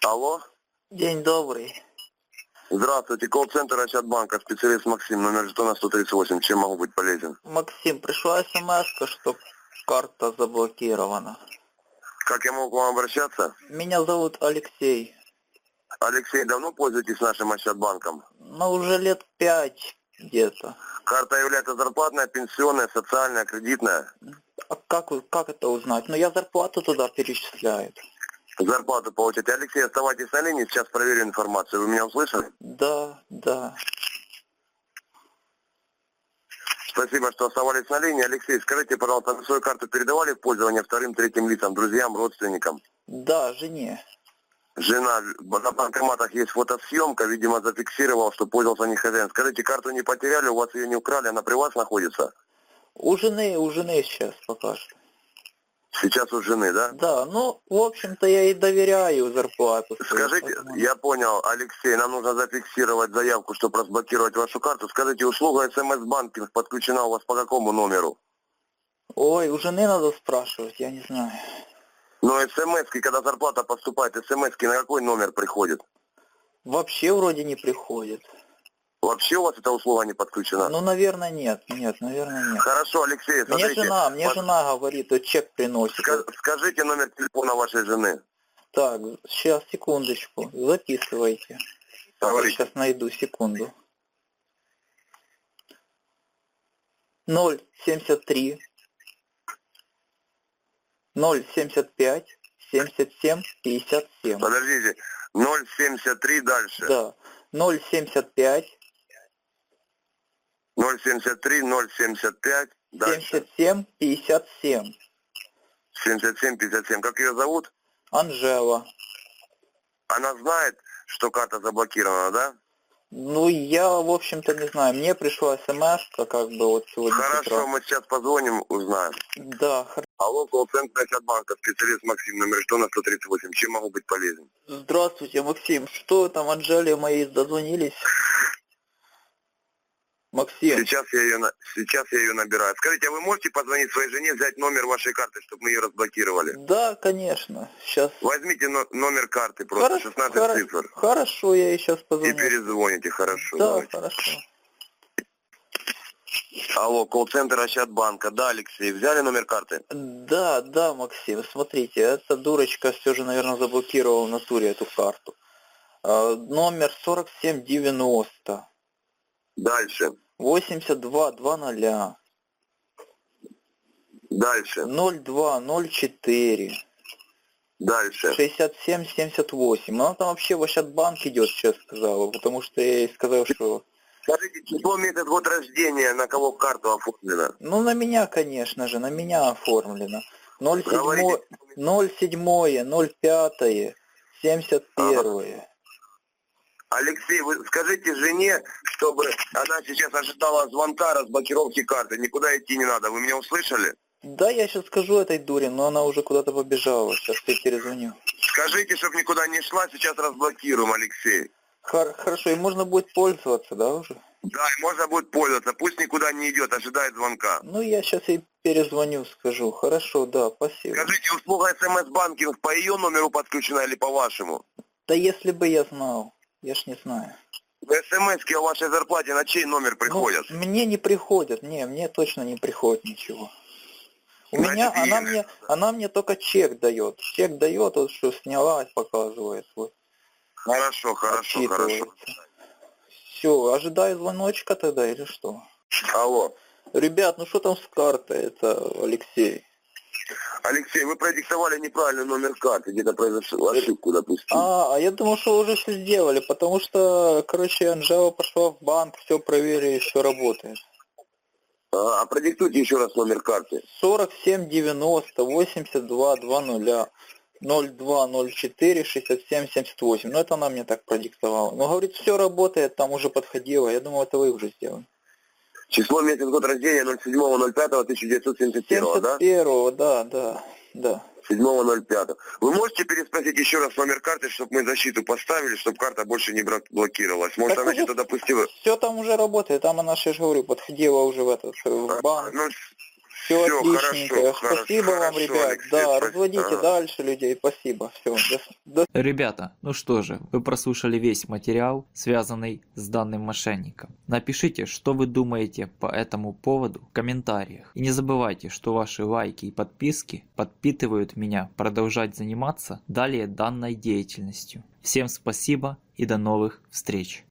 Алло. День добрый. Здравствуйте, колл-центр Ощадбанка, специалист Максим, номер жетона 138. Чем могу быть полезен? Максим, пришла смс, что карта заблокирована. Как я могу к вам обращаться? Меня зовут Алексей. Алексей, давно пользуетесь нашим Ощадбанком? Ну, уже лет 5 где-то. Карта является зарплатная, пенсионная, социальная, кредитная? А как это узнать? Ну, я зарплату туда перечисляю. Зарплату получаете. Алексей, оставайтесь на линии, сейчас проверю информацию. Вы меня услышали? Да. Спасибо, что оставались на линии. Алексей, скажите, пожалуйста, вы свою карту передавали в пользование вторым, третьим лицам, друзьям, родственникам? Да, жене. Жена, на банкоматах есть фотосъемка, видимо, зафиксировал, что пользовался не хозяин. Скажите, карту не потеряли, у вас ее не украли, она при вас находится? У жены сейчас пока что. Сейчас у жены, да? Да, ну, в общем-то, я и доверяю зарплату. Скажите, я понял, Алексей, нам нужно зафиксировать заявку, чтобы разблокировать вашу карту. Скажите, услуга СМС-банкинг подключена у вас по какому номеру? Ой, у жены надо спрашивать, я не знаю. Но СМС-ки, когда зарплата поступает, СМС-ки на какой номер приходит? Вообще вроде не приходит. Вообще у вас эта услуга не подключена? Ну, наверное, нет, наверное, нет. Хорошо, Алексей, смотрите. Мне жена говорит, вот чек приносит. Скажите номер телефона вашей жены. Так, сейчас, секундочку, записывайте. Говорите. Сейчас найду, секунду. 073 075 77 57. Подождите, 073 дальше. Да, 075 073 075 дальше. 77 57. 77 57. Как ее зовут? Анжела. Она знает, что карта заблокирована, да? Ну, я, в общем-то, не знаю. Мне пришла смс, как бы вот сегодня. Хорошо, мы сейчас позвоним, узнаем. Да, хорошо. Алло, колл-центр Ощадбанка, специалист Максим, номер жетона 138. Чем могу быть полезен? Здравствуйте, Максим. Что там, Анжеле моей дозвонились? Максим. Сейчас я ее набираю. Скажите, а вы можете позвонить своей жене, взять номер вашей карты, чтобы мы ее разблокировали? Да, конечно. Сейчас. Возьмите номер карты, просто 16 цифр. Хорошо, я ей сейчас позвоню. И перезвоните, хорошо. Да, давайте. хорошо. Алло, колл-центр Ощадбанка. Да, Алексей, взяли номер карты? Да, Максим, смотрите, эта дурочка все же, наверное, заблокировала в натуре эту карту. Номер 4790. Дальше. 8220. Дальше. 0204. Дальше. 6778. Она там вообще в Ощадбанк идет, сейчас сказала, потому что я ей сказал, что... Скажите, число, месяц, год рождения, на кого карту оформлена? Ну, на меня, конечно же, на меня оформлено. 07, 05, 71. Алексей, вы скажите жене, чтобы она сейчас ожидала звонка разблокировки карты. Никуда идти не надо. Вы меня услышали? Да, я сейчас скажу этой дуре, но она уже куда-то побежала. Сейчас я перезвоню. Скажите, чтобы никуда не шла, сейчас разблокируем, Алексей. Хорошо, и можно будет пользоваться, да, уже? Да, и можно будет пользоваться. Пусть никуда не идет, ожидает звонка. Ну, я сейчас ей перезвоню, скажу. Хорошо, да, спасибо. Скажите, услуга СМС-банкинг по ее номеру подключена или по вашему? Да если бы я знал, я ж не знаю. СМС-ки о вашей зарплате на чей номер приходят? Ну, мне не приходят, мне точно не приходит ничего. У меня, она мне только чек дает. Чек дает, вот что сняла, показывает. Вот. Хорошо. Все, ожидаю звоночка тогда или что? Алло. Ребят, ну что там с картой, это Алексей? Алексей, вы продиктовали неправильный номер карты, где-то произошла ошибку, допустим. А я думал, что уже все сделали, потому что, короче, Анжела пошла в банк, все проверили, все работает. А продиктуйте еще раз номер карты. 4790 8220 0204 67 78. Ну, это она мне так продиктовала. Ну, говорит, все работает, там уже подходило. Я думал, это вы уже сделали. Число, месяц, год рождения 07.05.1971, да? 71, да. 7.05. Вы можете переспросить еще раз номер карты, чтобы мы защиту поставили, чтобы карта больше не блокировалась? Может, так она что-то допустила? Все там уже работает, там она, я же говорю, подходила уже в банк. Ну, Все Всё, отличненько. хорошо, Спасибо вам, хорошо, ребят. Алексей, Да, спасибо. разводите Ага. дальше людей. Спасибо. Все. До Ребята, ну что же, вы прослушали весь материал, связанный с данным мошенником. Напишите, что вы думаете по этому поводу в комментариях. И не забывайте, что ваши лайки и подписки подпитывают меня продолжать заниматься далее данной деятельностью. Всем спасибо и до новых встреч!